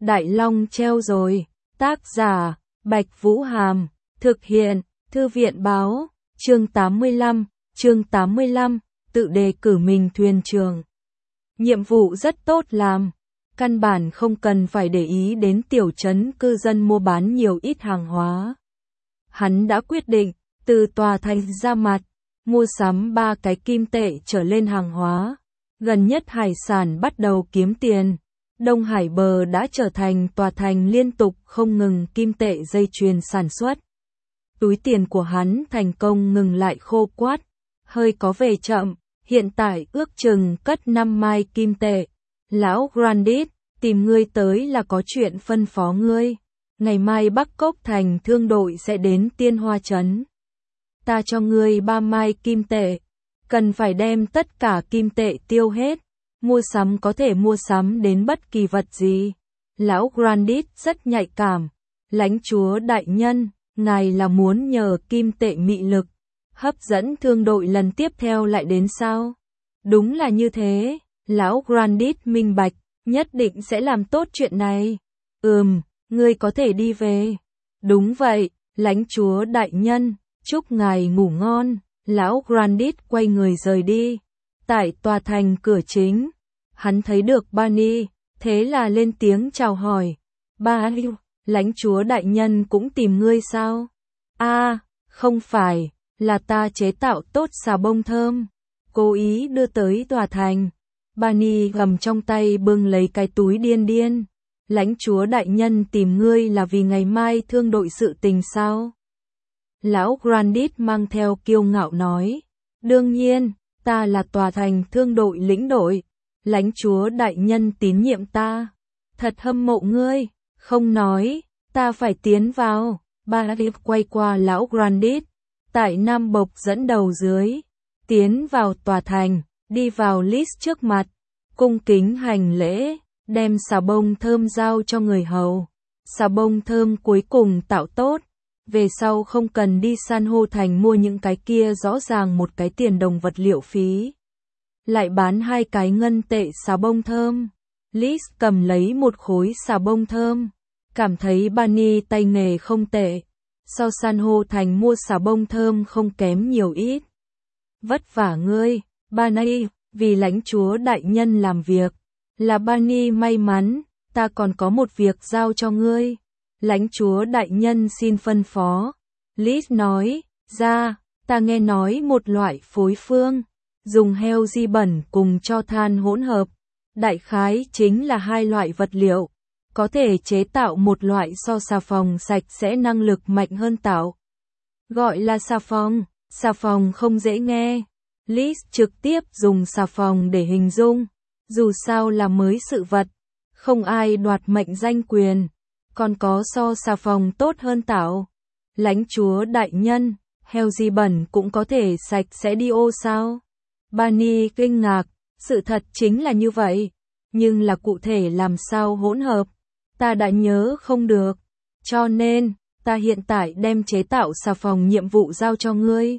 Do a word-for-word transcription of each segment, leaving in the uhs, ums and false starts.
Đại Long treo rồi. Tác giả, Bạch Vũ Hàm. Thực hiện, Thư viện Báo. Chương tám mươi lăm, chương tám mươi lăm, tự đề cử mình thuyền trưởng. Nhiệm vụ rất tốt làm. Căn bản không cần phải để ý đến tiểu trấn cư dân mua bán nhiều ít hàng hóa. Hắn đã quyết định, từ tòa thành ra mặt, mua sắm ba cái kim tệ trở lên hàng hóa. Gần nhất hải sản bắt đầu kiếm tiền. Đông Hải bờ đã trở thành tòa thành liên tục không ngừng kim tệ dây chuyền sản xuất. Túi tiền của hắn thành công ngừng lại khô quát, hơi có vẻ chậm, hiện tại ước chừng cất năm mai kim tệ. Lão Grandit, tìm ngươi tới là có chuyện phân phó ngươi. Ngày mai Bắc Cốc thành thương đội sẽ đến Tiên Hoa trấn. Ta cho ngươi ba mai kim tệ, cần phải đem tất cả kim tệ tiêu hết. Mua sắm có thể mua sắm đến bất kỳ vật gì. Lão Grandit rất nhạy cảm. Lãnh chúa đại nhân, ngài là muốn nhờ kim tệ mị lực hấp dẫn thương đội lần tiếp theo lại đến sao? Đúng là như thế. Lão Grandit minh bạch, nhất định sẽ làm tốt chuyện này. Ừm, ngươi có thể đi về. Đúng vậy, lãnh chúa đại nhân, chúc ngài ngủ ngon. Lão Grandit quay người rời đi. Tại tòa thành cửa chính, hắn thấy được Barney, thế là lên tiếng chào hỏi. Barney, lãnh chúa đại nhân cũng tìm ngươi sao? A, à, không phải, là ta chế tạo tốt xà bông thơm, cố ý đưa tới tòa thành. Barney gầm trong tay bưng lấy cái túi điên điên. Lãnh chúa đại nhân tìm ngươi là vì ngày mai thương đội sự tình sao? Lão Grandit mang theo kiêu ngạo nói. Đương nhiên, ta là tòa thành thương đội lĩnh đội. Lãnh chúa đại nhân tín nhiệm ta. Thật hâm mộ ngươi. Không nói, ta phải tiến vào. Barney quay qua lão Grandit. Tại Nam Bộc dẫn đầu dưới. Tiến vào tòa thành, đi vào list trước mặt. Cung kính hành lễ, đem xà bông thơm giao cho người hầu. Xà bông thơm cuối cùng tạo tốt. Về sau không cần đi san hô thành mua những cái kia rõ ràng một cái tiền đồng vật liệu phí. Lại bán hai cái ngân tệ xà bông thơm. Liz cầm lấy một khối xà bông thơm. Cảm thấy Barney tay nghề không tệ. So san hô thành mua xà bông thơm không kém nhiều ít. Vất vả ngươi, Barney, vì lãnh chúa đại nhân làm việc. Là Barney may mắn, ta còn có một việc giao cho ngươi. Lãnh chúa đại nhân xin phân phó. Liz nói, ra, ta nghe nói một loại phối phương, dùng heo di bẩn cùng cho than hỗn hợp. Đại khái chính là hai loại vật liệu, có thể chế tạo một loại so xà phòng sạch sẽ năng lực mạnh hơn tạo. Gọi là xà phòng, xà phòng không dễ nghe. Liz trực tiếp dùng xà phòng để hình dung, dù sao là mới sự vật, không ai đoạt mệnh danh quyền. Còn có so xà phòng tốt hơn tạo. Lãnh chúa đại nhân, heo di bẩn cũng có thể sạch sẽ đi ô sao? Barney kinh ngạc, sự thật chính là như vậy. Nhưng là cụ thể làm sao hỗn hợp? Ta đã nhớ không được. Cho nên, ta hiện tại đem chế tạo xà phòng nhiệm vụ giao cho ngươi.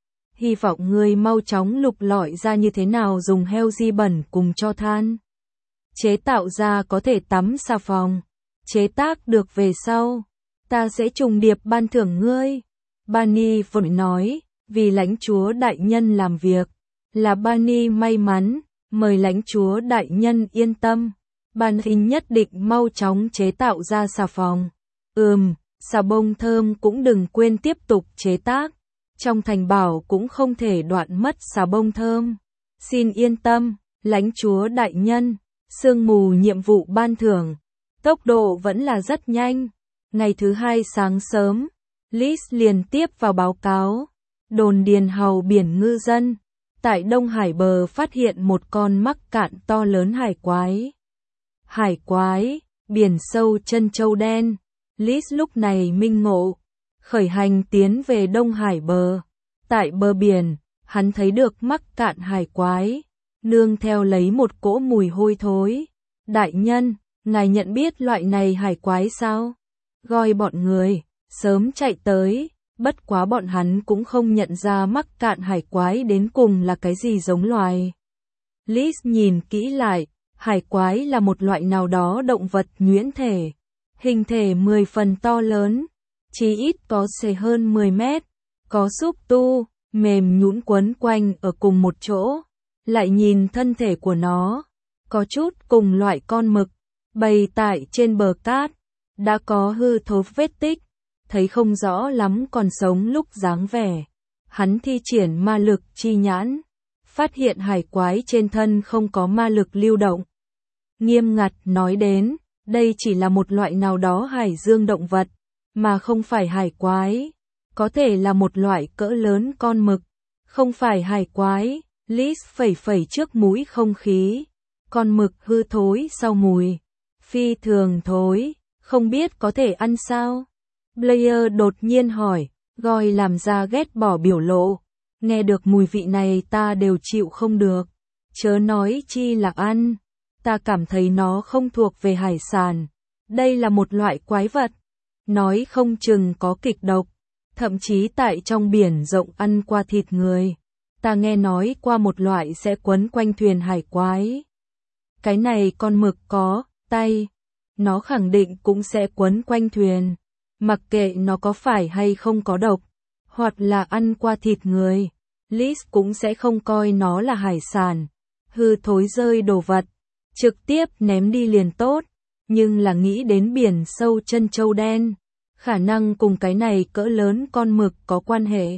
Hy vọng ngươi mau chóng lục lọi ra như thế nào dùng heo di bẩn cùng cho than. Chế tạo ra có thể tắm xà phòng. Chế tác được về sau, ta sẽ trùng điệp ban thưởng ngươi. Barney vội nói, vì lãnh chúa đại nhân làm việc, là Barney may mắn, mời lãnh chúa đại nhân yên tâm. Barney nhất định mau chóng chế tạo ra xà phòng. Ừm, xà bông thơm cũng đừng quên tiếp tục chế tác. Trong thành bảo cũng không thể đoạn mất xà bông thơm. Xin yên tâm, lãnh chúa đại nhân, sương mù nhiệm vụ ban thưởng. Tốc độ vẫn là rất nhanh. Ngày thứ hai sáng sớm, Liz liền tiếp vào báo cáo. Đồn điền hầu biển ngư dân, tại Đông Hải bờ phát hiện một con mắc cạn to lớn hải quái. Hải quái, biển sâu chân châu đen. Liz lúc này minh ngộ, khởi hành tiến về Đông Hải bờ. Tại bờ biển, hắn thấy được mắc cạn hải quái, nương theo lấy một cỗ mùi hôi thối. Đại nhân, ngài nhận biết loại này hải quái sao? Gọi bọn người, sớm chạy tới, bất quá bọn hắn cũng không nhận ra mắc cạn hải quái đến cùng là cái gì giống loài. Liz nhìn kỹ lại, Hải quái là một loại nào đó động vật nhuyễn thể, hình thể mười phần to lớn, chí ít có xề hơn mười mét, có xúc tu, mềm nhũn quấn quanh ở cùng một chỗ, lại nhìn thân thể của nó, có chút cùng loại con mực, bày tại trên bờ cát, đã có hư thối vết tích, thấy không rõ lắm còn sống lúc dáng vẻ. Hắn thi triển ma lực chi nhãn, phát hiện hải quái trên thân không có ma lực lưu động. Nghiêm ngặt nói đến, đây chỉ là một loại nào đó hải dương động vật, mà không phải hải quái, có thể là một loại cỡ lớn con mực, không phải hải quái. Liz phẩy phẩy trước mũi không khí, con mực hư thối sau mùi, phi thường thối, không biết có thể ăn sao? Blair đột nhiên hỏi, Gọi làm ra ghét bỏ biểu lộ, nghe được mùi vị này ta đều chịu không được, chớ nói chi là ăn, ta cảm thấy nó không thuộc về hải sản, đây là một loại quái vật, nói không chừng có kịch độc, thậm chí tại trong biển rộng ăn qua thịt người. Ta nghe nói qua một loại sẽ quấn quanh thuyền hải quái. Cái này con mực có tay, nó khẳng định cũng sẽ quấn quanh thuyền, mặc kệ nó có phải hay không có độc, hoặc là ăn qua thịt người, Liz cũng sẽ không coi nó là hải sản, hư thối rơi đồ vật, trực tiếp ném đi liền tốt, nhưng là nghĩ đến biển sâu chân châu đen, khả năng cùng cái này cỡ lớn con mực có quan hệ.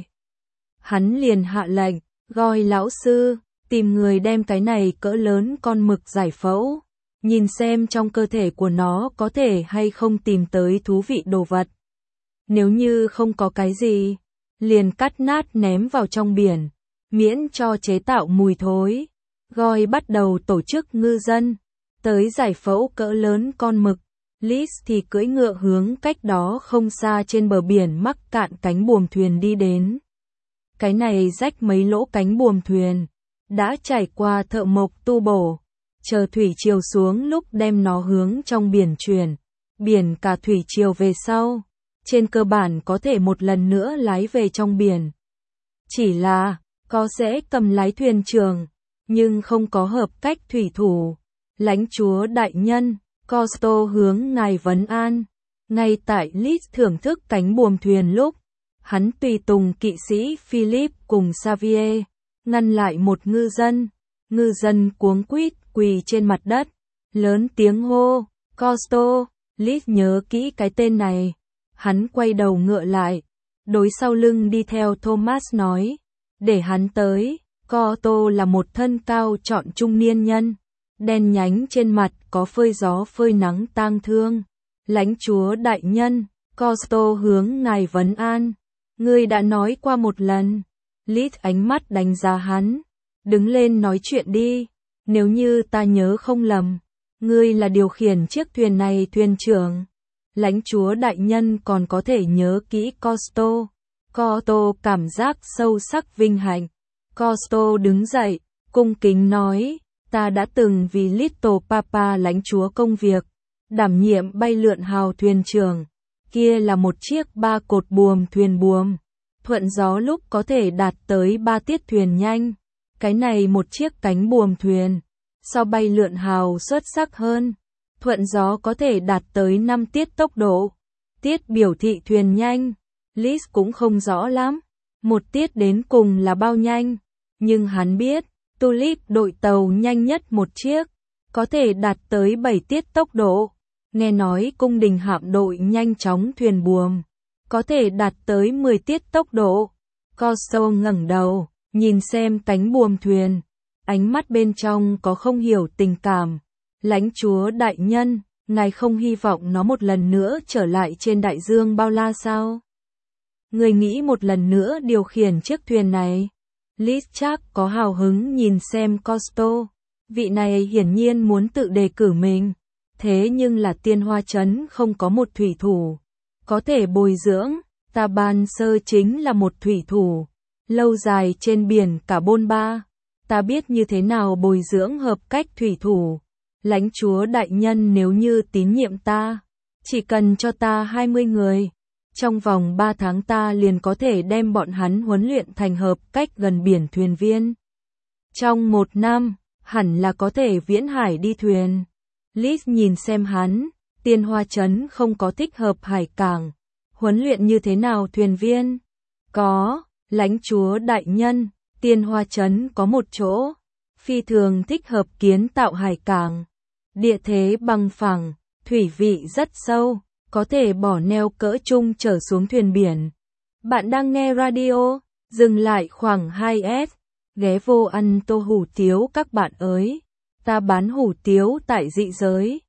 Hắn liền hạ lệnh, gọi lão sư, tìm người đem cái này cỡ lớn con mực giải phẫu, nhìn xem trong cơ thể của nó có thể hay không tìm tới thú vị đồ vật. Nếu như không có cái gì, liền cắt nát ném vào trong biển, miễn cho chế tạo mùi thối. Gọi bắt đầu tổ chức ngư dân, tới giải phẫu cỡ lớn con mực. Liz thì cưỡi ngựa hướng cách đó không xa trên bờ biển mắc cạn cánh buồm thuyền đi đến. Cái này rách mấy lỗ cánh buồm thuyền, đã trải qua thợ mộc tu bổ, chờ thủy triều xuống lúc đem nó hướng trong biển chuyển, biển cả thủy triều về sau, trên cơ bản có thể một lần nữa lái về trong biển. Chỉ là, có sẽ cầm lái thuyền trưởng, nhưng không có hợp cách thủy thủ. Lãnh chúa đại nhân, Costo hướng ngài vấn an, ngay tại Liz thưởng thức cánh buồm thuyền lúc, hắn tùy tùng kỵ sĩ Philip cùng Xavier, ngăn lại một ngư dân. Ngư dân cuống quýt quỳ trên mặt đất, lớn tiếng hô, Costo. Liz nhớ kỹ cái tên này. Hắn quay đầu ngựa lại, đối sau lưng đi theo Thomas nói, để hắn tới. Costo là một thân cao trọn trung niên nhân, đen nhánh trên mặt có phơi gió phơi nắng tang thương. Lãnh chúa đại nhân, Costo hướng ngài vấn an. Ngươi đã nói qua một lần. Liz ánh mắt đánh giá hắn. Đứng lên nói chuyện đi. Nếu như ta nhớ không lầm, ngươi là điều khiển chiếc thuyền này thuyền trưởng. Lãnh chúa đại nhân còn có thể nhớ kỹ Costo. Costo cảm giác sâu sắc vinh hạnh. Costo đứng dậy, cung kính nói, ta đã từng vì Little Papa lãnh chúa công việc, đảm nhiệm bay lượn hào thuyền trưởng. Kia là một chiếc ba cột buồm thuyền buồm, thuận gió lúc có thể đạt tới ba tiết thuyền nhanh. Cái này một chiếc cánh buồm thuyền, so bay lượn hào xuất sắc hơn, thuận gió có thể đạt tới năm tiết tốc độ. Tiết biểu thị thuyền nhanh, Liz cũng không rõ lắm, một tiết đến cùng là bao nhanh, nhưng hắn biết, Tulip đội tàu nhanh nhất một chiếc, có thể đạt tới bảy tiết tốc độ. Nghe nói cung đình hạm đội nhanh chóng thuyền buồm, có thể đạt tới mười tiết tốc độ. Costo ngẩng đầu, nhìn xem cánh buồm thuyền, ánh mắt bên trong có không hiểu tình cảm. Lãnh chúa đại nhân, ngài không hy vọng nó một lần nữa trở lại trên đại dương bao la sao? Người nghĩ một lần nữa điều khiển chiếc thuyền này? Liz chắc có hào hứng nhìn xem Costo. Vị này hiển nhiên muốn tự đề cử mình. Thế nhưng là Tiên Hoa Trấn không có một thủy thủ có thể bồi dưỡng. Ta ban sơ chính là một thủy thủ, lâu dài trên biển cả bôn ba. Ta biết như thế nào bồi dưỡng hợp cách thủy thủ. Lãnh chúa đại nhân nếu như tín nhiệm ta, chỉ cần cho ta hai mươi người, trong vòng ba tháng ta liền có thể đem bọn hắn huấn luyện thành hợp cách gần biển thuyền viên. Trong một năm, hẳn là có thể viễn hải đi thuyền. Liz nhìn xem hắn, Tiên Hoa Trấn không có thích hợp hải cảng. Huấn luyện như thế nào thuyền viên? Có, lãnh chúa đại nhân, Tiên Hoa Trấn có một chỗ phi thường thích hợp kiến tạo hải cảng. Địa thế bằng phẳng, thủy vị rất sâu, có thể bỏ neo cỡ trung trở xuống thuyền biển. Bạn đang nghe radio, dừng lại khoảng hai S, ghé vô ăn tô hủ tiếu các bạn ơi. Ta bán hủ tiếu tại dị giới.